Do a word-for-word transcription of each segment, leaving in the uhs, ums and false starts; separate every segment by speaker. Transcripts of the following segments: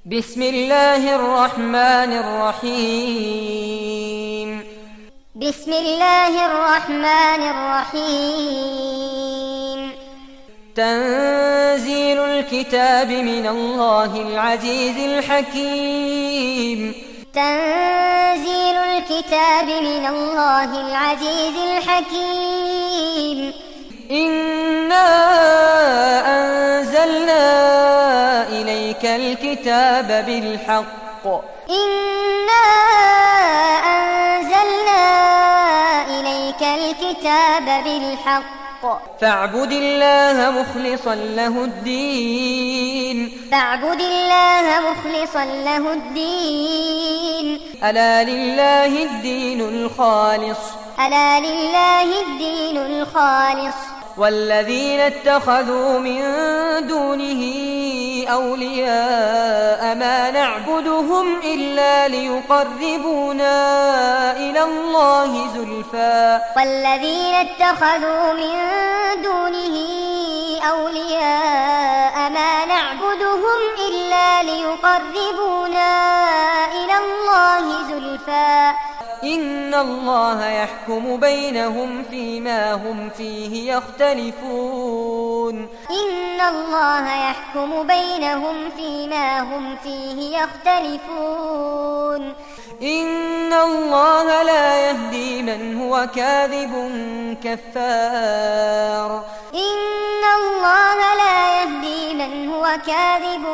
Speaker 1: بسم الله الرحمن الرحيم
Speaker 2: بسم الله الرحمن الرحيم
Speaker 1: تنزيل الكتاب من الله العزيز الحكيم
Speaker 2: تنزيل الكتاب من الله العزيز الحكيم
Speaker 1: إنا أنزلنا إليك الكتاب بالحق
Speaker 2: إنا أنزلنا إليك الكتاب بالحق
Speaker 1: فاعبد الله مخلصا له الدين
Speaker 2: فاعبد الله مخلصا له الدين
Speaker 1: ألا لله الدين الخالص
Speaker 2: ألا لله الدين الخالص
Speaker 1: والذين اتخذوا من دونه أولياء ما نعبدهم إلا ليقربونا إلى الله زلفى
Speaker 2: والذين اتخذوا من دونه أولياء ما نعبدهم إلا ليقربونا إلى الله زلفى
Speaker 1: إن الله يحكم بينهم فيما هم فيه يختلفون
Speaker 2: إن الله يحكم بينهم فيما هم فيه يختلفون
Speaker 1: إن الله لا يهدي من هو كاذب كفار
Speaker 2: إن الله لا يهدي من هو كاذب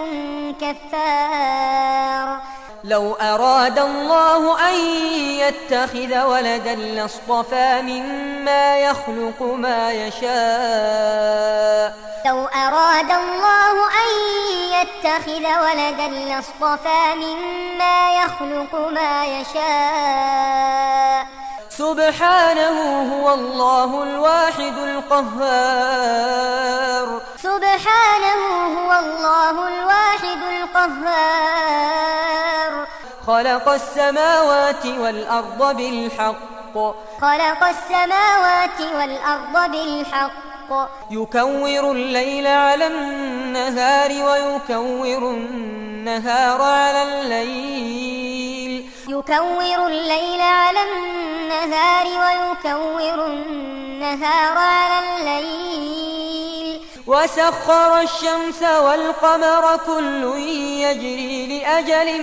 Speaker 2: كفار
Speaker 1: لو أراد الله أن يتخذ ولدا لاصطفى مما يخلق ما يشاء
Speaker 2: لو أراد الله أن يتخذ ولدا لاصطفى مما يخلق ما يشاء
Speaker 1: سبحانه هو الله الواحد القهار
Speaker 2: سبحانه هو الله الواحد القهار
Speaker 1: خلق السماوات والأرض بالحق
Speaker 2: خلق السماوات والأرض بالحق
Speaker 1: يكور الليل على النهار ويكور النهار على الليل
Speaker 2: يكور الليل على النهار ويكور النهار على الليل
Speaker 1: وسخر الشمس والقمر كل يجري لأجل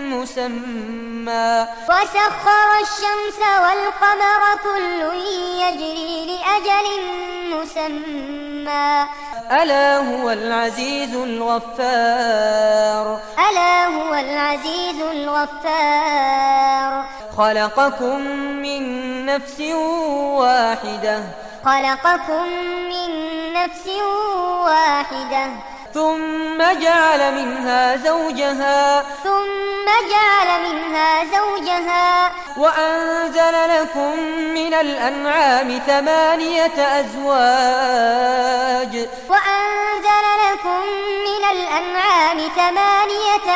Speaker 1: مسمى
Speaker 2: وسخر الشمس والقمر كل يجري لأجل مسمى
Speaker 1: ألا هو العزيز الغفار
Speaker 2: ألا هو العزيز الغفار
Speaker 1: خلقكم من نفس واحدة
Speaker 2: خلقكم من نفس واحدة
Speaker 1: ثم جعل منها زوجها
Speaker 2: ثم جعل منها زوجها
Speaker 1: وأنزل لكم من الأنعام ثمانية أزواج
Speaker 2: وأنزل لكم من الأنعام ثمانية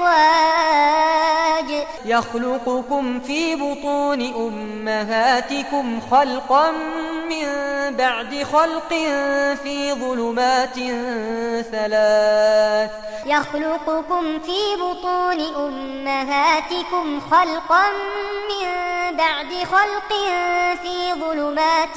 Speaker 2: أزواج
Speaker 1: يخلقكم في بطون أمهاتكم خلقا من بعد خلق في ظلمات ثلاث
Speaker 2: يخلقكم في بطون أمهاتكم خلقا من بعد خلق في ظلمات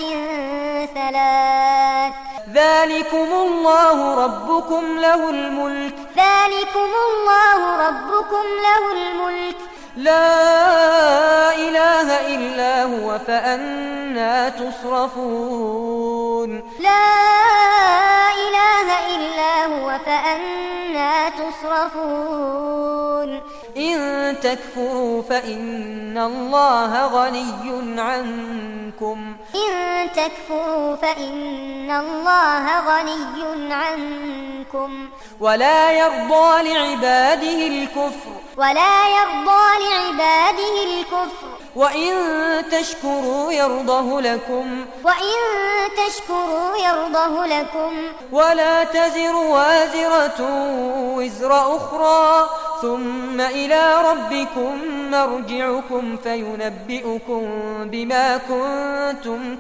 Speaker 2: ثلاث
Speaker 1: ذلكم الله ربكم له الملك
Speaker 2: ذلكم الله ربكم له الملك
Speaker 1: لا إله إلا هو فأنى تصرفون
Speaker 2: لا إله إلا هو فأنى تصرفون
Speaker 1: إن تكفروا فإن الله غني عنكم
Speaker 2: إن تكفروا فإن الله غني عنكم
Speaker 1: ولا يرضى لعباده الكفر
Speaker 2: ولا يرضى لعباده الكفر
Speaker 1: وإن تشكروا يرضه لكم
Speaker 2: وإن تشكروا يرضه لكم
Speaker 1: ولا تزر وازرة وزر أخرى ثم إلى ربكم مرجعكم فينبئكم بما كنتم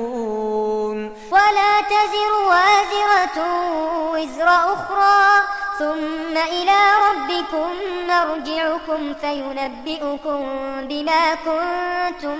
Speaker 1: تعملون
Speaker 2: ولا تزر وازرة وزر أخرى ثم إلى ربكم مرجعكم فينبئكم بما كنتم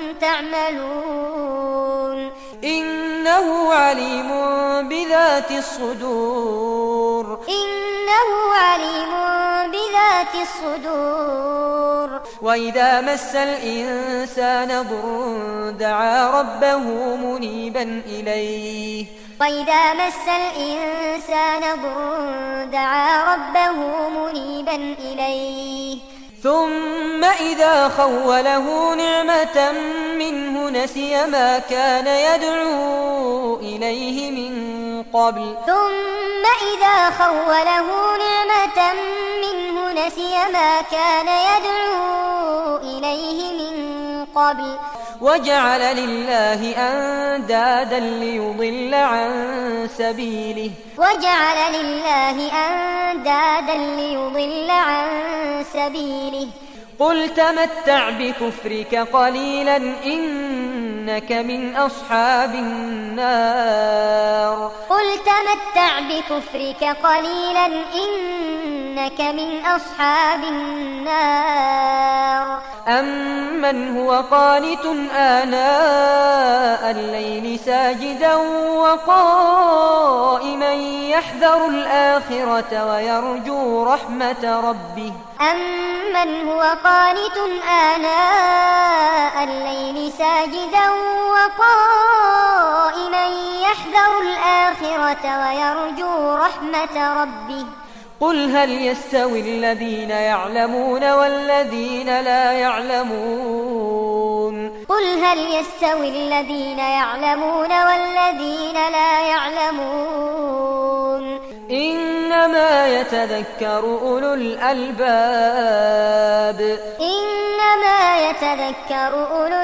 Speaker 2: تعملون
Speaker 1: إنه عليم بذات الصدور
Speaker 2: إنه عليم بذات الصدور
Speaker 1: وإذا مس الإنسان ضر دعا ربه منيبا إليه
Speaker 2: وإذا مس الإنسان ضر دعا ربه منيبا إليه
Speaker 1: ثم إذا خوله نعمة منه نسي ما كان يدعو إليه من قبل
Speaker 2: ثم إذا خوله نعمة منه نسي ما كان يدعو إليه من قبل
Speaker 1: وجعل لله أندادا ليضل عن سبيله
Speaker 2: وجعل لله أندادا ليضل عن سبيله
Speaker 1: قل تمتع بكفرك قليلا إنك من أصحاب النار
Speaker 2: قل تمتع بكفرك قليلا إنك من أصحاب النار
Speaker 1: أمن هو قانت آناء الليل ساجدا وقائما يحذر الآخرة ويرجو رحمة ربه
Speaker 2: أمن هو قانت آناء الليل ساجدا وقائما يحذر الآخرة ويرجو رحمة ربه
Speaker 1: قل هل يستوي الذين يعلمون والذين لا يعلمون
Speaker 2: قل هل يستوي الذين يعلمون والذين لا يعلمون
Speaker 1: إنما يتذكر أولو الألباب
Speaker 2: إنما يتذكر أولو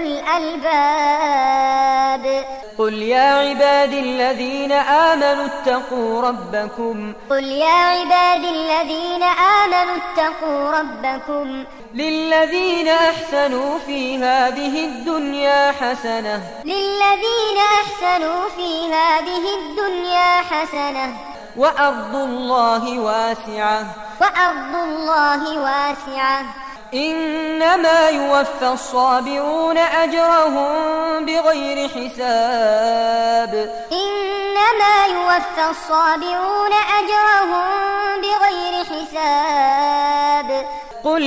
Speaker 2: الألباب
Speaker 1: قل يا عبادي الذين آمنوا اتقوا ربكم
Speaker 2: قل يا عبادي الذين آمنوا اتقوا ربكم
Speaker 1: للذين أحسنوا في هذه الدنيا حسنة
Speaker 2: للذين أحسنوا في هذه الدنيا حسنة
Speaker 1: وأرض الله واسعة
Speaker 2: وأرض الله واسعة
Speaker 1: إنما يوفى الصابرون أجرهم بغير حساب
Speaker 2: إنما يوفى الصابرون أجرهم بغير حساب
Speaker 1: قل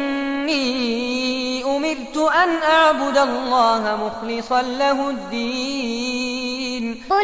Speaker 1: إني أمرت أن أعبد الله مخلصا له الدين
Speaker 2: قل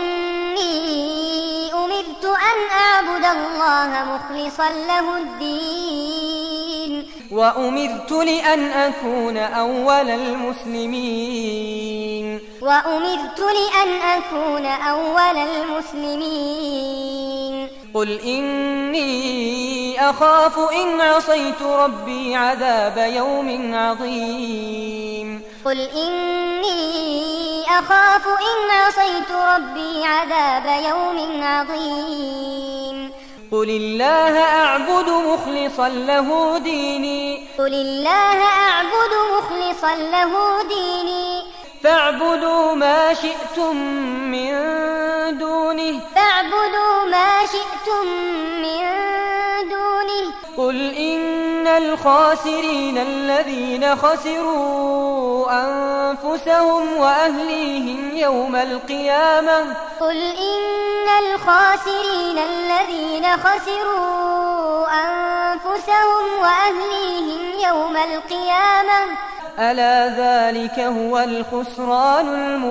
Speaker 2: إني أمرت أن أعبد الله مخلصا له الدين
Speaker 1: وأمرت لأن أكون أول المسلمين
Speaker 2: وأمرت لأن أكون أول المسلمين
Speaker 1: قل إني أخاف إن عصيت ربي عذاب يوم عظيم
Speaker 2: قل إني أخاف إن عصيت ربي عذاب يوم عظيم
Speaker 1: قل الله أعبد مخلصا له ديني
Speaker 2: قل الله أعبد مخلصا له ديني
Speaker 1: فاعبدوا ما شئتم من دونه
Speaker 2: فاعبدوا ما شئتم من دونه
Speaker 1: قل إن الخاسرين الذين خسروا أنفسهم وأهليهم يوم القيامة
Speaker 2: قل إن الخاسرين الذين خسروا أنفسهم وأهليهم يوم القيامة
Speaker 1: ألا ذلك هو الخسران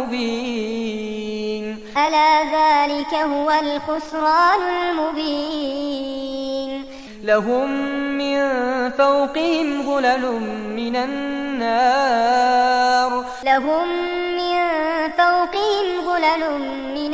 Speaker 1: المبين
Speaker 2: ألا ذلك هو الخسران المبين
Speaker 1: لهم من فوقهم ظلل من النار
Speaker 2: لهم من فوقهم ظلل من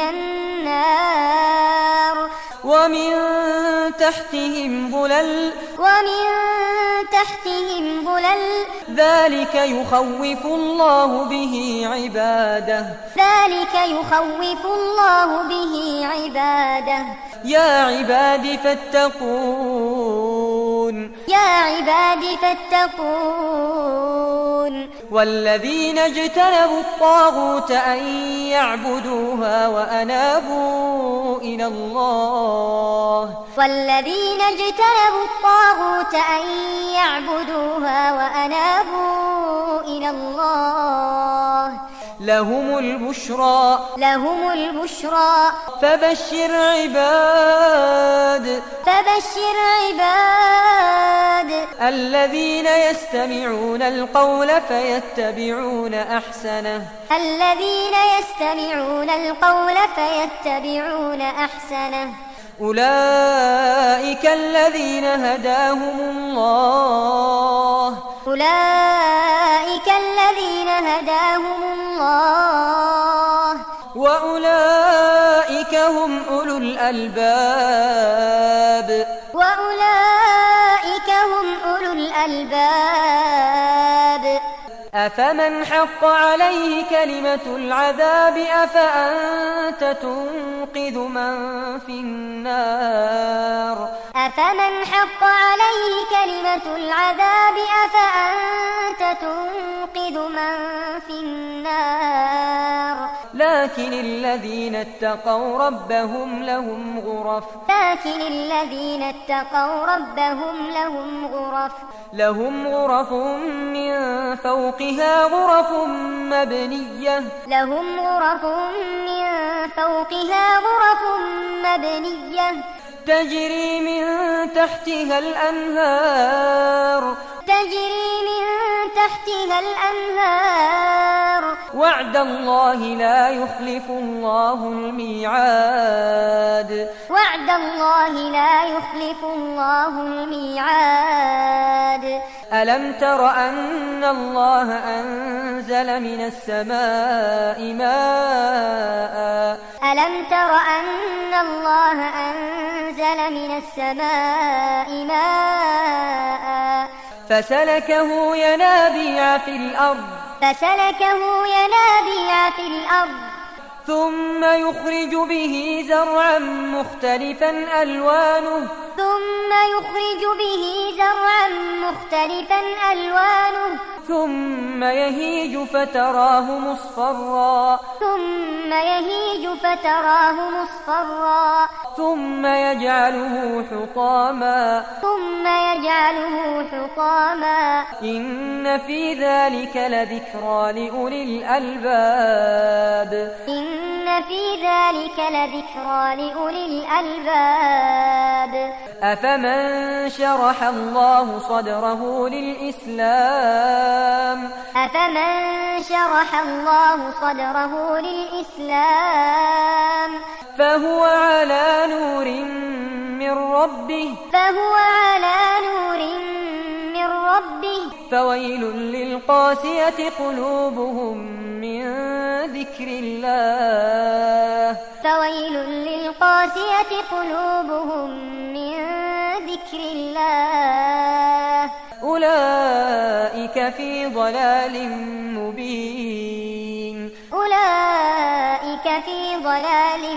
Speaker 2: النار
Speaker 1: ومن تحتهم ظلل
Speaker 2: ومن تحتهم ظلل
Speaker 1: ذلك يخوف الله به عباده
Speaker 2: ذلك يخوف الله به عباده
Speaker 1: يا عباد فاتقون
Speaker 2: يا عباد فاتقون
Speaker 1: والذين اجتنبوا الطاغوت أن يعبدوها وأنابوا إلى الله
Speaker 2: والذين اجتنبوا الطاغوت أن يعبدوها وأنابوا إلى الله
Speaker 1: لهم البشرى
Speaker 2: لهم البشرى
Speaker 1: فبشر عباد
Speaker 2: فبشر عباد
Speaker 1: الذين يستمعون القول فيتبعون أحسنه
Speaker 2: الذين يستمعون القول فيتبعون أحسنه
Speaker 1: أولئك الذين هداهم الله
Speaker 2: أولئك الذين هداهم الله
Speaker 1: وأولئك هم أولو الألباب
Speaker 2: وأولئك هم أولو الألباب
Speaker 1: أفمن حق عليه كلمة العذاب أفأنت تنقذ من في النار
Speaker 2: أفمن حق عليه كلمة العذاب أفأنت تنقذ من في النار
Speaker 1: لكن الذين اتقوا ربهم لهم غرف
Speaker 2: لكن الذين اتقوا ربهم لهم غرف
Speaker 1: لهم غرف من فوقها غرف مبنية
Speaker 2: لهم غرف من فوقها غرف مبنية
Speaker 1: تجري من تحتها الأنهار
Speaker 2: تجري من تحتها الأنهار
Speaker 1: وعد الله لا يخلف الله الميعاد
Speaker 2: وعد الله لا يخلف الله الميعاد
Speaker 1: ألم تر أن الله أنزل من السماء ماء
Speaker 2: ألم تر أن الله أنزل من السماء ماء
Speaker 1: فسلكه ينابيع في الأرض
Speaker 2: فسلكه ينابيع في الأرض
Speaker 1: ثم يخرج به زرعا مختلفا ألوانه
Speaker 2: ثم يخرج به زرعا مختلفا ألوانه
Speaker 1: ثم يهيج فتراه مصفرا
Speaker 2: ثم يهيج فتراه مصفرا
Speaker 1: ثم يجعله حطاما
Speaker 2: ثم يجعله حطاما
Speaker 1: إن في ذلك لذكرى لأولي الألباب
Speaker 2: إن في ذلك لذكرى لأولي الألباب
Speaker 1: أفمن شرح الله صدره للإسلام
Speaker 2: أفمن شرح الله صدره للإسلام
Speaker 1: فهو على نور من ربه
Speaker 2: فهو على نور من ربه
Speaker 1: فويل للقاسية قلوبهم من ذكر الله
Speaker 2: فويل للقاسية قلوبهم من ذكر الله
Speaker 1: أولئك في ضلال مبين
Speaker 2: أولئك في ضلال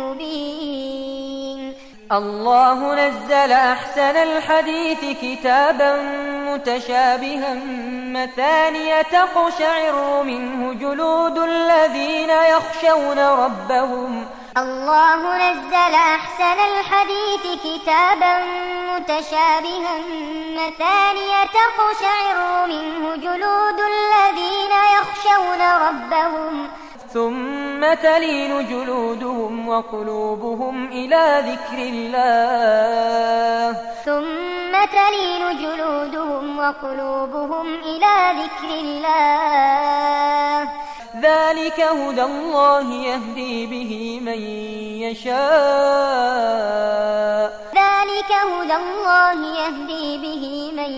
Speaker 2: مبين
Speaker 1: الله نزل أحسن الحديث كتابا متشابها مثانية تقشعر منه جلود الذين يخشون ربهم
Speaker 2: الله نزل أحسن الحديث كتابا متشابها مثانية تقشعر منه جلود الذين يخشون ربهم
Speaker 1: ثم تلين جلودهم وقلوبهم إلى ذكر الله
Speaker 2: ثم تلين جلودهم وقلوبهم إلى ذكر الله
Speaker 1: ذلك هدى الله يهدي به من يشاء
Speaker 2: ذلك هدى الله يهدي به من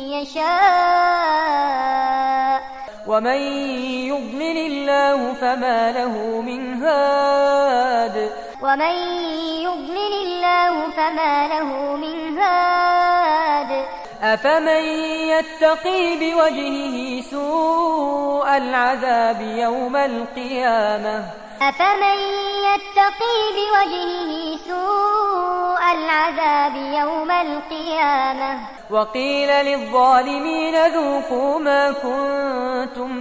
Speaker 2: يشاء
Speaker 1: ومن يضلل الله فما له من هاد
Speaker 2: ومن يضلل الله فما له من هاد
Speaker 1: أفمن يتقي بوجهه سوء العذاب يوم القيامة
Speaker 2: أفمن يتقي بوجهه سوء العذاب يوم القيامة
Speaker 1: وقيل للظالمين ذوقوا ما كنتم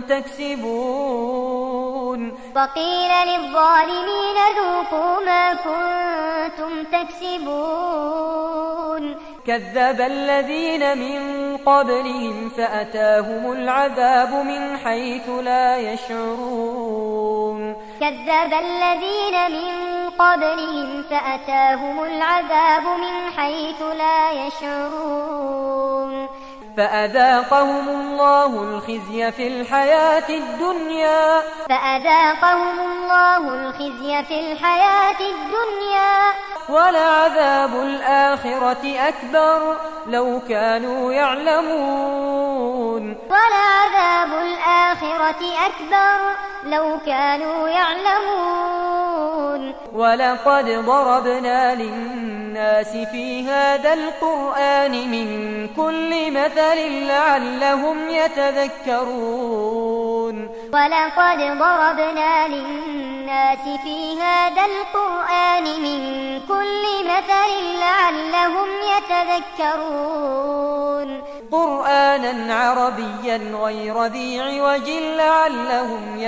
Speaker 1: تكسبون
Speaker 2: وقيل للظالمين ذوقوا ما كنتم تكسبون
Speaker 1: كذب الذين من قبلهم فأتاهم العذاب من حيث لا يشعرون
Speaker 2: كذب الذين من قبلهم فأتاهم العذاب من حيث لا يشعرون
Speaker 1: فأذاقهم الله الخزي في الحياة الدنيا
Speaker 2: فأذاقهم الله الخزي في الحياة الدنيا
Speaker 1: ولعذاب الآخرة أكبر لو كانوا يعلمون
Speaker 2: ولعذاب الآخرة أكبر لو كانوا يعلمون
Speaker 1: ولقد ضربنا للناس في هذا القرآن من كل مثل لعلهم يتذكرون
Speaker 2: ولقد ضربنا للناس في هذا القرآن من كل مثل لعلهم يتذكرون
Speaker 1: قرآنا عربيا غير ذي عوج لعلهم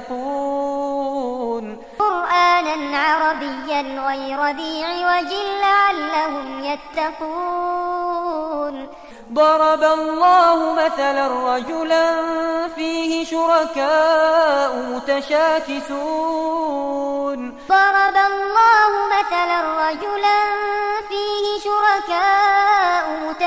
Speaker 1: يتقون
Speaker 2: قرآنا عربيا غير ذي عوج لعلهم يتقون
Speaker 1: ضرب الله مثلا رجلا فيه شركاء متشاكسون
Speaker 2: ضرب الله مثلا رجلا فيه شركاء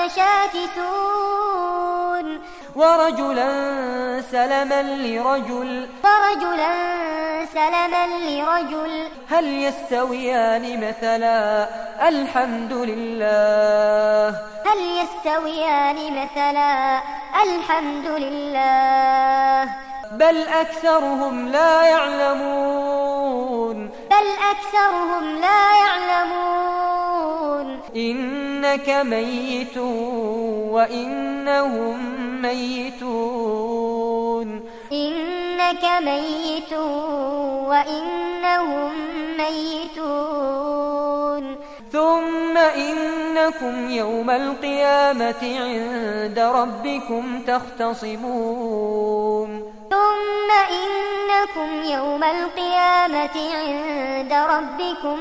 Speaker 2: متشاكسون
Speaker 1: ورجلا سلما لرجل
Speaker 2: ورجلا سلما لرجل
Speaker 1: هل يستويان مثلا الحمد لله
Speaker 2: هل يستويان مثلا الحمد لله
Speaker 1: بل أكثرهم لا يعلمون
Speaker 2: بل أكثرهم لا يعلمون
Speaker 1: إنك ميت وإنهم ميتون
Speaker 2: إنك ميت وإنهم ميتون
Speaker 1: ثم إنكم يوم القيامة عند ربكم تختصمون
Speaker 2: ثم إنكم يوم القيامة عند ربكم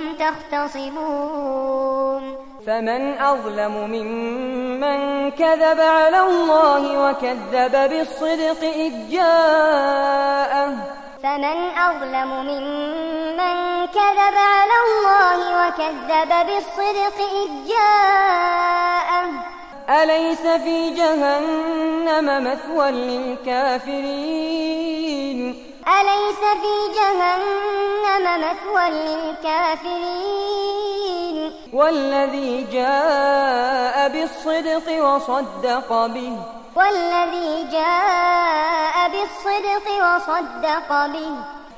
Speaker 2: تختصمون
Speaker 1: فمن أظلم ممن كذب على الله وكذب بالصدق إذ جاءه
Speaker 2: فمن أظلم ممن كذب على الله وكذب بالصدق إذ جاءه
Speaker 1: أليس في جهنم مثوى للكافرين
Speaker 2: أليس في جهنم مثوى للكافرين
Speaker 1: والذي جاء بالصدق وصدق به
Speaker 2: والذي جاء بالصدق وصدق به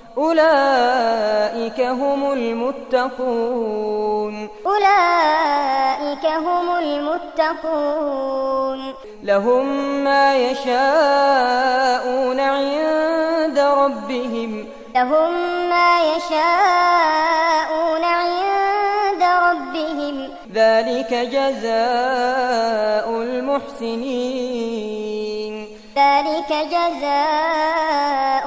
Speaker 1: أولئك هم المتقون
Speaker 2: أولئك هم المتقون
Speaker 1: لهم ما يشاءون عند ربهم
Speaker 2: لهم ما يشاءون عند ربهم
Speaker 1: ذلك جزاء المحسنين
Speaker 2: ذلك جزاء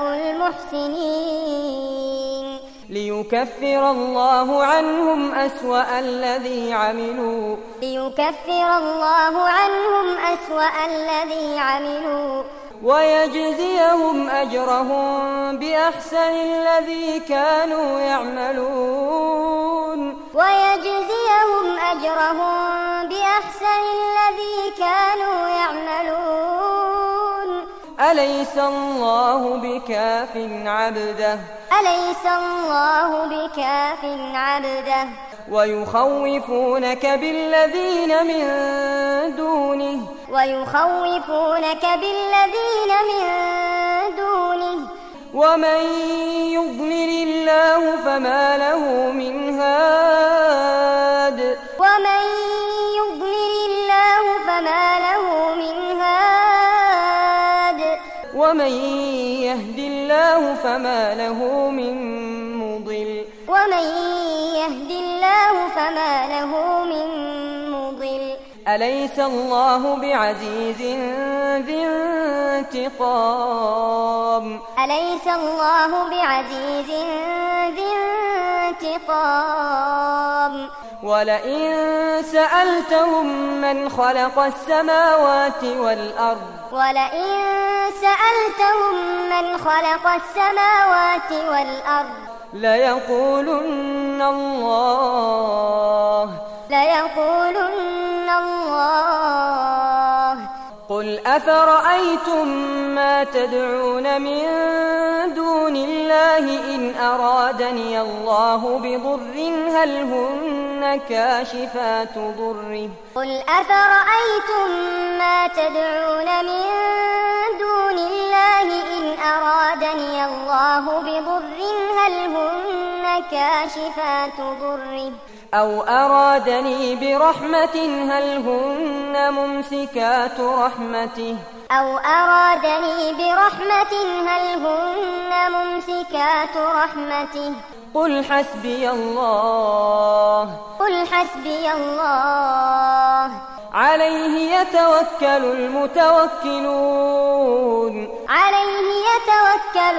Speaker 2: المحسنين
Speaker 1: ليكفر الله عنهم أسوأ الذي عملوا
Speaker 2: ليكفر الله عنهم أسوأ الذي عملوا
Speaker 1: ويجزيهم أجرهم بأحسن الذي كانوا يعملون
Speaker 2: ويجزيهم أجرهم بأحسن الذي كانوا يعملون
Speaker 1: أليس الله بكاف عبده
Speaker 2: أليس الله بكاف عبده
Speaker 1: ويخوفونك بالذين من دونه
Speaker 2: ويخوفونك بالذين من دونه
Speaker 1: ومن يضلل الله فما له من هاد
Speaker 2: ومن يضلل الله فما له من هاد
Speaker 1: ومن يهد الله فما له من
Speaker 2: ومن يهد الله فما له من مضل
Speaker 1: أليس الله بعزيز ذي انتقام
Speaker 2: أليس الله بعزيز ذي انتقام
Speaker 1: ولئن سألتهم من خلق السماوات والأرض
Speaker 2: ولئن سألتهم من خلق السماوات والأرض
Speaker 1: ليقولن الله
Speaker 2: ليقولن الله
Speaker 1: قل أفرأيتم ما تدعون من دون الله إن أرادني الله بضر هل هن كاشفات ضره
Speaker 2: قل أفرأيتم ما تدعون من دون الله إن أرادني الله بضر هل هن كاشفات ضره
Speaker 1: أو أرادني برحمة هل هن ممسكات رحمته
Speaker 2: أو أرادني برحمة هل هن ممسكات رحمته
Speaker 1: قل حسبي الله
Speaker 2: قل حسبي الله
Speaker 1: عليه يتوكل المتوكلون
Speaker 2: عليه يتوكل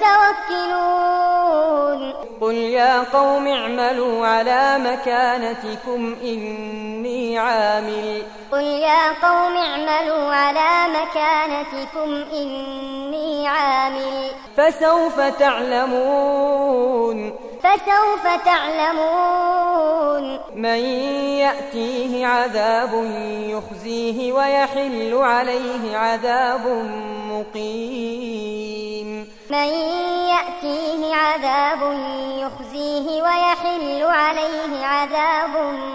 Speaker 2: المتوكلون
Speaker 1: قل يا قوم اعملوا على مكانتكم إني عامل
Speaker 2: قل يا قوم اعملوا على مكانتكم إني عامل
Speaker 1: فسوف تعلمون
Speaker 2: فسوف تعلمون
Speaker 1: من يأتيه عذاب يخزيه ويحل عليه عذاب مقيم
Speaker 2: من يأتيه عذاب يخزيه ويحل عليه عذاب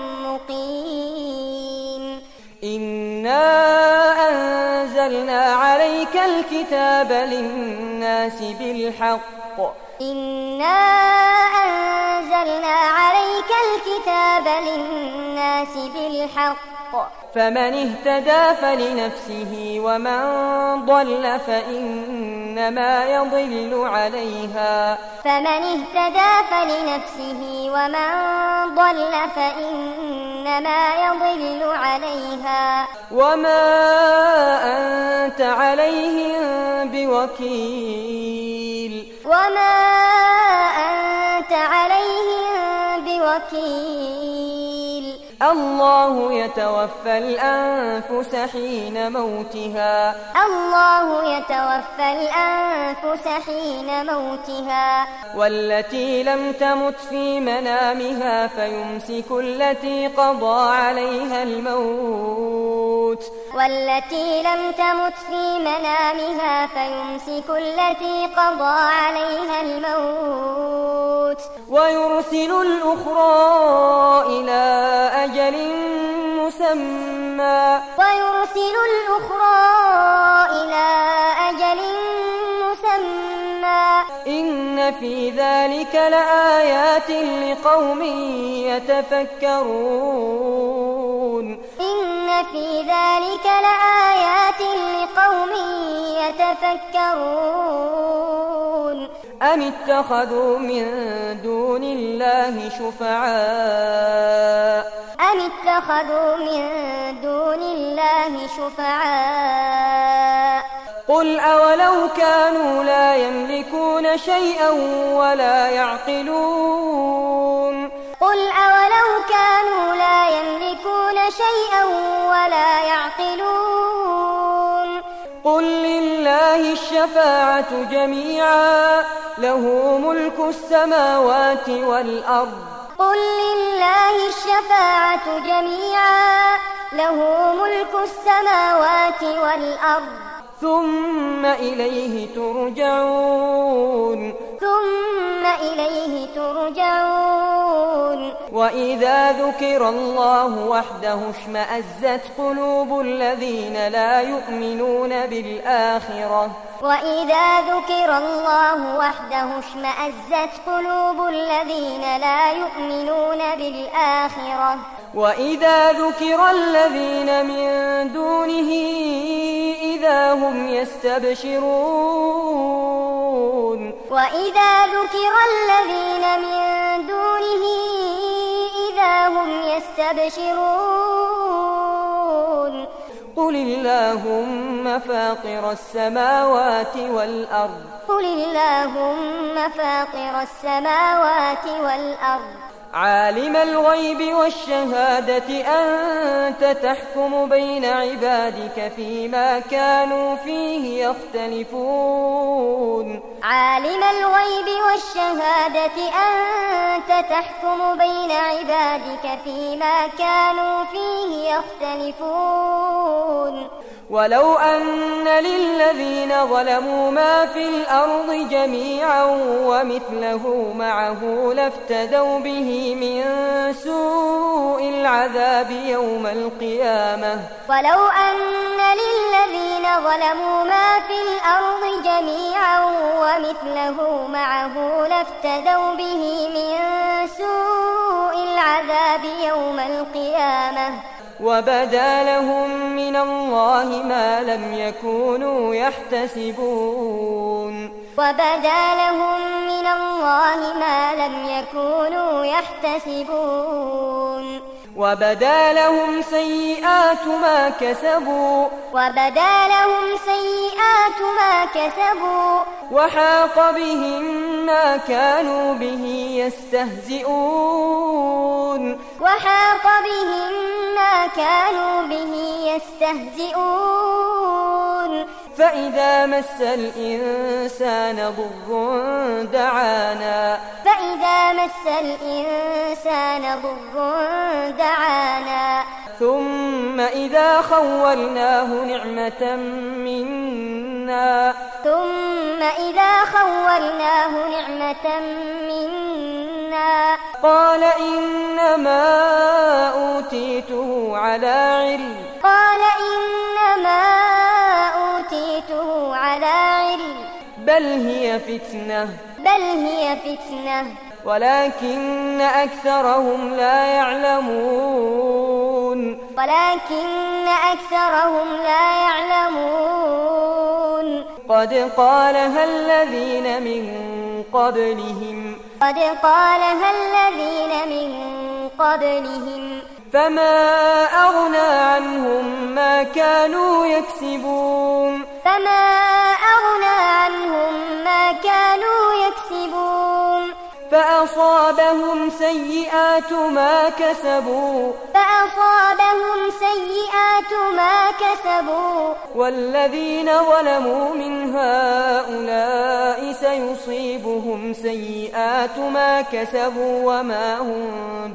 Speaker 2: مقيم
Speaker 1: إنا أنزلنا عليك الكتاب للناس بالحق
Speaker 2: إنا أنزلنا عليك الكتاب للناس بالحق
Speaker 1: فمن اهتدى فلنفسه ومن ضل فإنما يضل عليها
Speaker 2: فمن اهتدى فلنفسه ومن ضل فإنما يضل عليها
Speaker 1: وما أنت عليهم بوكيل
Speaker 2: وما أنت عليهم بوكيل
Speaker 1: الله يتوفى الأنفس حين موتها
Speaker 2: الله يتوفى الأنفس حين موتها
Speaker 1: والتي لم تمت في منامها فيمسك التي قضى عليها الموت
Speaker 2: والتي لم تمت في منامها فيمسك التي قضى عليها الموت
Speaker 1: ويرسل الأخرى إلى أجل مسمى
Speaker 2: ويرسل الأخرى إلى أجل مسمى
Speaker 1: إن في ذلك لآيات لقوم يتفكرون
Speaker 2: إن في ذلك لآيات لقوم يتفكرون
Speaker 1: أم اتخذوا من دون الله شفعاء
Speaker 2: أم اتخذوا من دون الله شفعاء
Speaker 1: قل أولو كانوا لا يملكون شيئا ولا يعقلون
Speaker 2: قل أولو كانوا لا يملكون شيئا ولا يعقلون
Speaker 1: قل لله الشفاعة جميعا له ملك السماوات والأرض
Speaker 2: قل لله الشفاعة جميعا له ملك السماوات والأرض
Speaker 1: ثم إليه ترجعون
Speaker 2: ثم إليه ترجعون
Speaker 1: وإذا ذكر الله وحده اشمأزت قلوب الذين لا يؤمنون بالآخرة
Speaker 2: وإذا ذكر الله وحده اشمأزت قلوب الذين لا يؤمنون بالآخرة
Speaker 1: وإذا ذكر الذين من دونه إذا هم يستبشرون
Speaker 2: وإذا ذكر الذين من دونه إذا هم يستبشرون
Speaker 1: قل اللهم فاطر السماوات والأرض
Speaker 2: قل اللهم فاطر السماوات والأرض
Speaker 1: عالم الغيب والشهادة أنت تحكم بين عبادك فيما كانوا فيه يختلفون
Speaker 2: عالم الغيب والشهادة أنت تحكم بين عبادك فيما كانوا فيه يختلفون
Speaker 1: ولو أن للذين ظلموا ما في الأرض جميعا ومثله معه لافتدوا به من سوء العذاب يوم القيامة
Speaker 2: ولو أن للذين ظلموا ما في الأرض جميعا ومثله معه لافتدوا به من سوء العذاب يوم القيامة
Speaker 1: وبدا لهم من الله ما لم يكونوا يحتسبون
Speaker 2: وبدا لهم من الله ما لم يكونوا يحتسبون
Speaker 1: وبدا لهم سيئات ما كسبوا
Speaker 2: وبدا لهم سيئات ما كسبوا
Speaker 1: وحاق بهم ما كانوا به يستهزئون
Speaker 2: وحاق بهم ما كانوا به يستهزئون
Speaker 1: فإذا مس الإنسان ضر دعانا
Speaker 2: فإذا مس الإنسان ضر دعانا
Speaker 1: ثم إذا خولناه نعمة منا
Speaker 2: ثم إذا خولناه نعمة منا
Speaker 1: قال إنما أوتيته على علم
Speaker 2: قال إنما أوتيته على علم
Speaker 1: بل هي فتنة
Speaker 2: بل هي فتنة
Speaker 1: ولكن أكثرهم لا يعلمون
Speaker 2: ولكن أكثرهم لا يعلمون
Speaker 1: قد قالها الذين من قبلهم
Speaker 2: قد قالها الذين من قبلهم
Speaker 1: فما أغنى عنهم ما كانوا يكسبون
Speaker 2: فما أغنى عنهم ما كانوا يكسبون
Speaker 1: فأصابهم سيئات ما كسبوا
Speaker 2: فأصابهم سيئات ما كسبوا
Speaker 1: والذين ظلموا من هؤلاء سيصيبهم سيئات ما كسبوا وما هم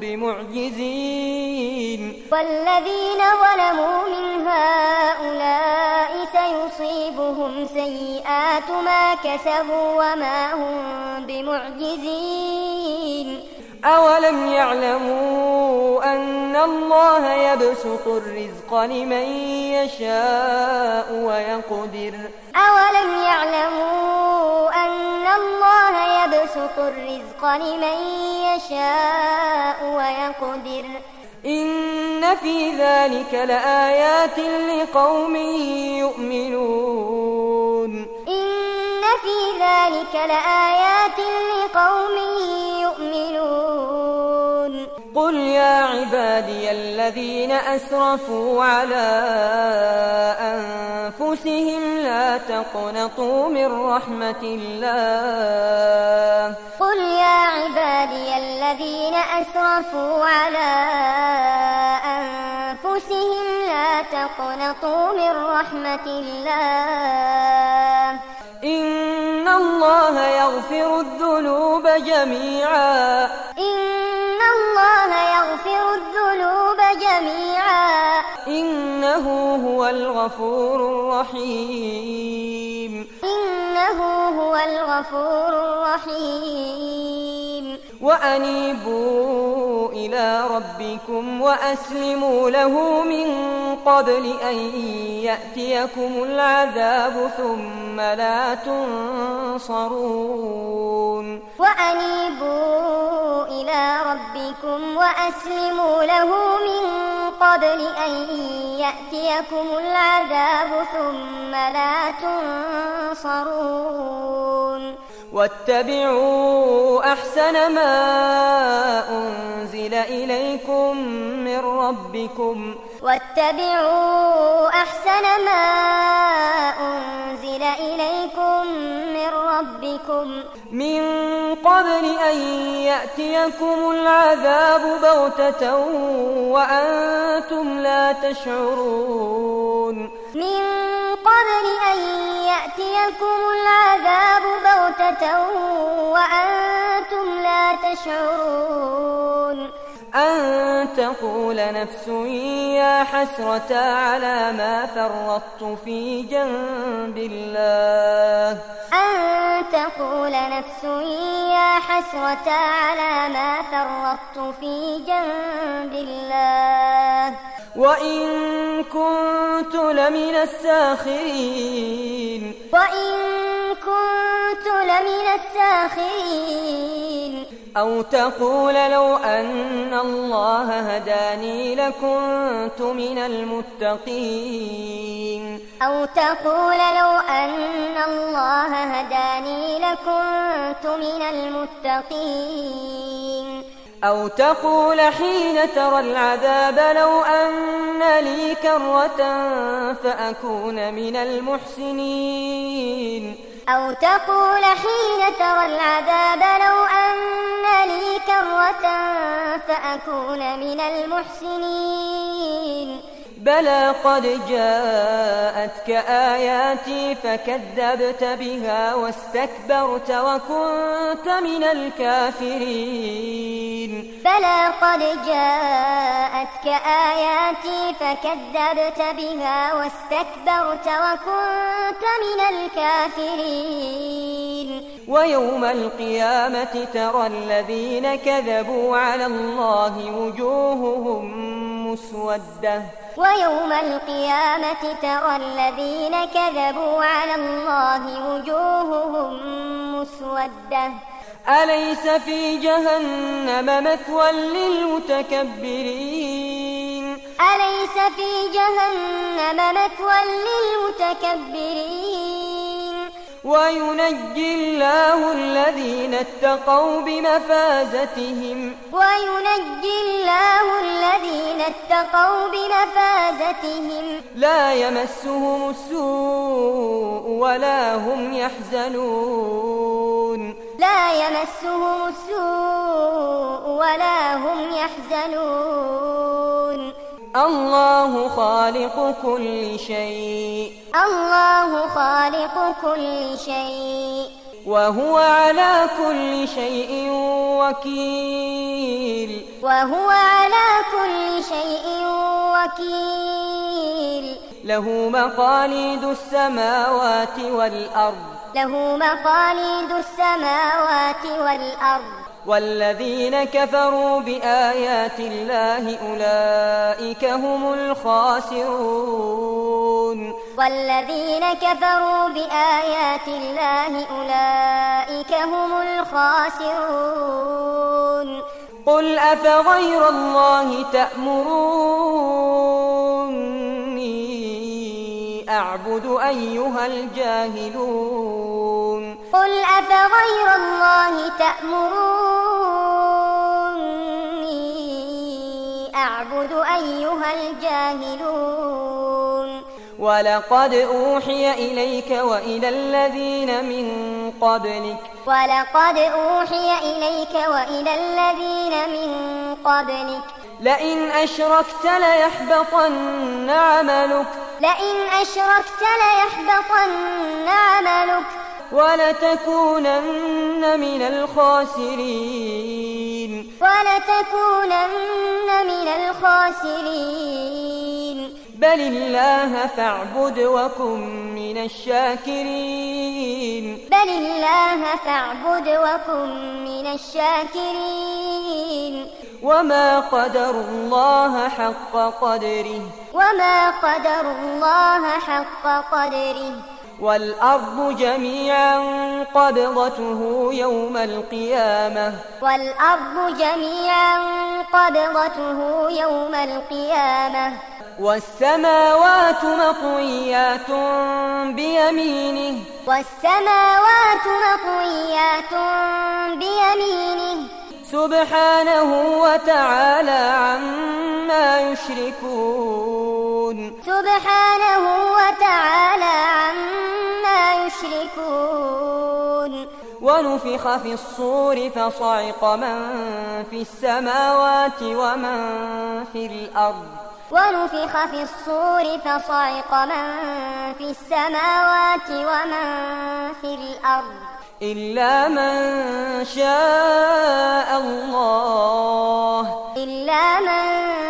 Speaker 1: بمعجزين
Speaker 2: والذين ظلموا من هؤلاء سيصيبهم سيئات ما كسبوا وما هم بمعجزين
Speaker 1: أولم يعلموا أن الله يبسط الرزق لمن يشاء ويقدر
Speaker 2: أولم يعلموا أن الله يبسط الرزق لمن يشاء ويقدر
Speaker 1: إن في ذلك لآيات لقوم يؤمنون
Speaker 2: إن في ذلك لآيات لقوم يؤمنون
Speaker 1: قل يا عبادي الذين أسرفوا على أنفسهم لا تقنطوا من رحمة الله
Speaker 2: قل يا عبادي الذين أسرفوا على أنفسهم لا تقنطوا من رحمة الله
Speaker 1: إن الله يغفر الذنوب جميعا
Speaker 2: إن الله يغفر الذنوب جميعا
Speaker 1: إنه هو الغفور الرحيم
Speaker 2: إنه هو الغفور الرحيم
Speaker 1: وأنيبوا إلى ربكم وأسلموا له من قبل أن يأتيكم العذاب ثم لا تنصرون
Speaker 2: وأنيبوا إلى ربكم وأسلموا له من قبل أن يأتيكم العذاب ثم لا تنصرون
Speaker 1: واتبعوا أحسن ما أنزل إليكم من ربكم
Speaker 2: واتبعوا أحسن ما أنزل إليكم من ربكم
Speaker 1: من قبل أن يأتيكم العذاب بغتة وأنتم لا تشعرون
Speaker 2: من قبل أن يأتيكم العذاب بغتة وأنتم لا تشعرون
Speaker 1: أن تقول نفس يا حسرة على ما فرطت في جنب الله
Speaker 2: أن تقول نفس يا حسرة على ما فرطت في جنب الله
Speaker 1: وإن كنت لمن الساخرين
Speaker 2: وإن كنت لمن الساخرين
Speaker 1: أو تقول لو أن الله هداني لكنت من المتقين
Speaker 2: أو تقول لو أن الله هداني لكنت من المتقين
Speaker 1: أو تقول حين ترى العذاب لو أن لي كرة فأكون من المحسنين
Speaker 2: أو تقول حين ترى العذاب لو أن لي كرة فأكون من المحسنين
Speaker 1: بلى قد جاءتك آياتي فكذبت بها واستكبرت وكنت من الكافرين
Speaker 2: بلى قد جاءتك آياتي فكذبت بها واستكبرت وكنت من الكافرين
Speaker 1: ويوم القيامة ترى الذين كذبوا على الله وجوههم مسودة
Speaker 2: ويوم القيامة ترى الذين كذبوا على الله وجوههم مسودة
Speaker 1: أليس في جهنم مثوى للمتكبرين
Speaker 2: أليس في جهنم مثوى للمتكبرين
Speaker 1: وينجي الله الذين اتقوا بمفازتهم
Speaker 2: وينجي الله الذين اتقوا بمفازتهم
Speaker 1: لا يمسهم السوء ولا هم يحزنون
Speaker 2: لا يمسهم السوء ولا هم يحزنون
Speaker 1: الله خالق كل شيء
Speaker 2: الله خالق كل شيء
Speaker 1: وهو على كل شيء وكيل
Speaker 2: وهو على كل شيء وكيل
Speaker 1: له مقاليد السماوات والأرض
Speaker 2: له مقاليد السماوات والأرض
Speaker 1: والذين كفروا بآيات الله أولئك هم الخاسرون
Speaker 2: والذين كفروا بآيات الله أولئك هم الخاسرون
Speaker 1: قل أفغير الله تأمروني أعبد أيها الجاهلون
Speaker 2: قل أفغير الله تأمروني أعبد أيها الجاهلون
Speaker 1: ولقد أوحي إليك وإلى الذين من قبلك
Speaker 2: ولقد أوحي إليك وإلى الذين من قبلك
Speaker 1: لئن أشركت ليحبطن عملك
Speaker 2: لئن أشركت ليحبطن عملك
Speaker 1: ولتكونن من الخاسرين
Speaker 2: ولتكونن من الخاسرين
Speaker 1: بل الله فاعبد وكن من الشاكرين
Speaker 2: بل الله فاعبد وكن من الشاكرين
Speaker 1: وما قدروا الله حق قدره
Speaker 2: وما قدروا الله حق قدره
Speaker 1: والأرض جميعا قبضته يوم القيامة
Speaker 2: والأرض جميعا قبضته يوم القيامة
Speaker 1: والسماوات مطويات بيمينه
Speaker 2: والسماوات مطويات بيمينه
Speaker 1: سبحانه وتعالى عما يشركون
Speaker 2: سبحانه وتعالى عما يشركون
Speaker 1: ونفخ في الصور فصعق من في السماوات ومن في الأرض
Speaker 2: ونفخ في الصور فصعق من في السماوات ومن في الأرض
Speaker 1: إلا من شاء الله
Speaker 2: إلا من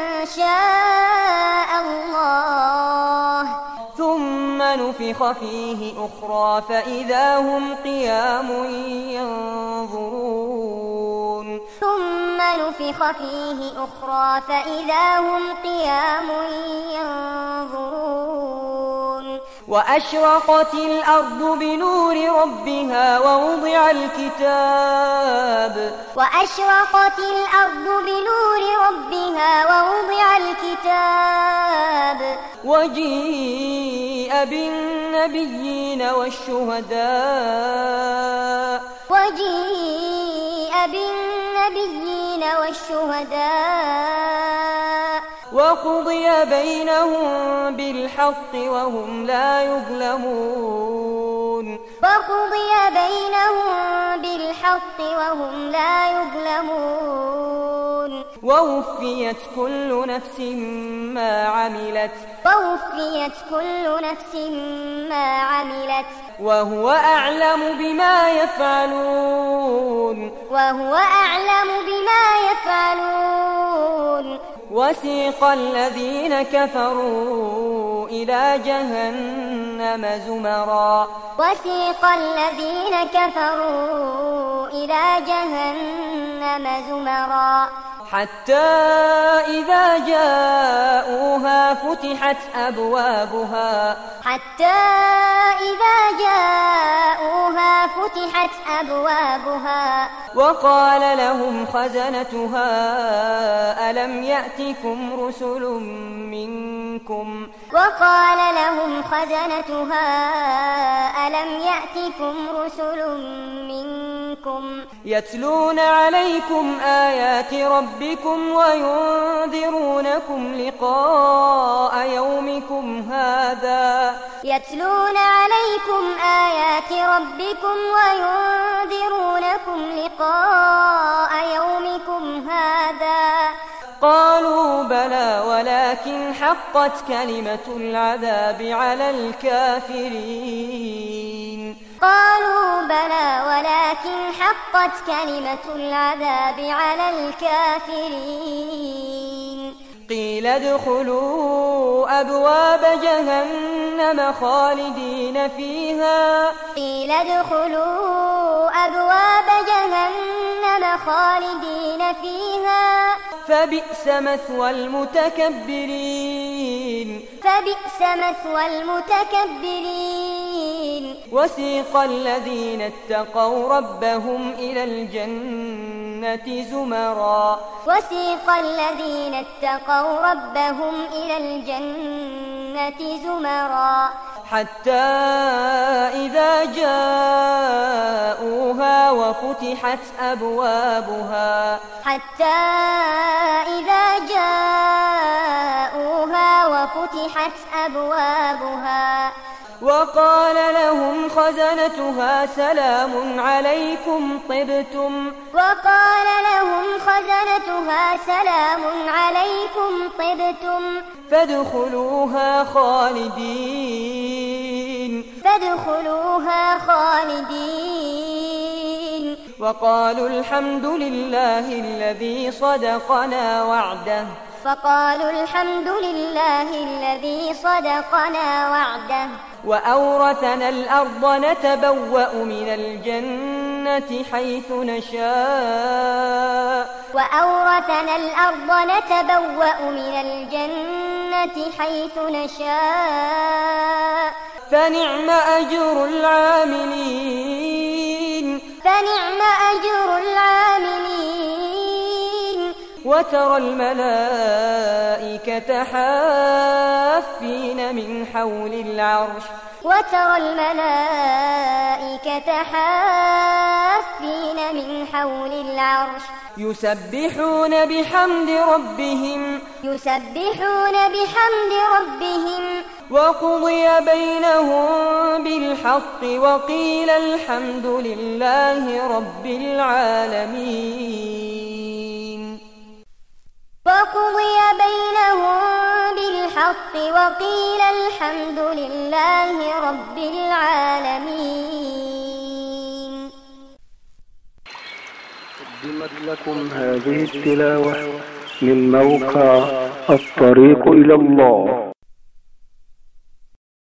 Speaker 2: شاء الله
Speaker 1: ثم نفخ فيه أخرى فإذا هم قيام ينظرون
Speaker 2: ثم نفخ فيه أخرى فإذا هم قيام ينظرون
Speaker 1: وأشرقت الأرض بنور ربها ووضع الكتاب
Speaker 2: وأشرقت الأرض بنور ربها ووضع الكتاب
Speaker 1: وجيء بالنبيين والشهداء
Speaker 2: وجيء بالنبيين والشهداء
Speaker 1: وقضي بينهم بالحق وهم لا يظلمون
Speaker 2: وقضي بينهم بالحق وهم لا يظلمون
Speaker 1: ووفيت كل نفس ما عملت
Speaker 2: ووفيت كل نفس ما عملت
Speaker 1: وهو أعلم بما يفعلون
Speaker 2: وهو أعلم بما يفعلون
Speaker 1: وسيق الذين كفروا إلى جهنم زمرا
Speaker 2: وسيق الذين كفروا إلى جهنم زمرا
Speaker 1: حتى إذا جاءوها فتحت أبوابها
Speaker 2: حتى إذا جاءوها فتحت أبوابها
Speaker 1: وقال لهم خزنتها ألم يأتكم رسل منكم
Speaker 2: وقال لهم خزنتها ألم يأتكم رسل منكم
Speaker 1: يتلون عليكم آيات ربكم وينذرونكم لقاء يومكم هذا
Speaker 2: يتلون عليكم آيات ربكم وينذرونكم لقاء يومكم هذا
Speaker 1: قالوا بلى ولكن حقت كلمة العذاب على الكافرين
Speaker 2: قالوا بلى ولكن حقت كلمة العذاب على الكافرين
Speaker 1: قيل ادخلوا أبواب جهنم خالدين فيها
Speaker 2: قيل ادخلوا أبواب جهنم خالدين فيها
Speaker 1: فبئس مثوى المتكبرين
Speaker 2: فبئس مثوى المتكبرين
Speaker 1: وسيق الذين اتقوا ربهم إلى الجنة زمرا
Speaker 2: وسيق الذين اتقوا ربهم إلى الجنة زمرا
Speaker 1: حتى إذا جاءوها وفتحت أبوابها
Speaker 2: حتى إذا جاءوها وفتحت أبوابها
Speaker 1: وقال لهم خزنتها سلام عليكم طبتم
Speaker 2: وقال لهم خزنتها سلام عليكم طبتم
Speaker 1: فادخلوها خالدين
Speaker 2: فادخلوها خالدين
Speaker 1: وقالوا الحمد لله الذي صدقنا وعده
Speaker 2: فقالوا الحمد لله الذي صدقنا وعده
Speaker 1: وأورثنا الأرض نتبوأ من الجنة حيث نشاء
Speaker 2: وأورثنا الأرض نتبوأ من الجنة حيث نشاء
Speaker 1: فنعم أجر العاملين
Speaker 2: فنعم أجر العاملين
Speaker 1: وترى الملائكة حافين من حول العرش
Speaker 2: وترى الملائكة حافين من حول العرش
Speaker 1: يسبحون بحمد ربهم
Speaker 2: يسبحون بحمد ربهم
Speaker 1: وقضي بينهم بالحق وقيل الحمد لله رب العالمين
Speaker 2: وقضي بينهم بالحق وقيل الحمد لله رب العالمين.
Speaker 3: قدمت لكم هذه التلاوة من موقع الطريق إلى الله.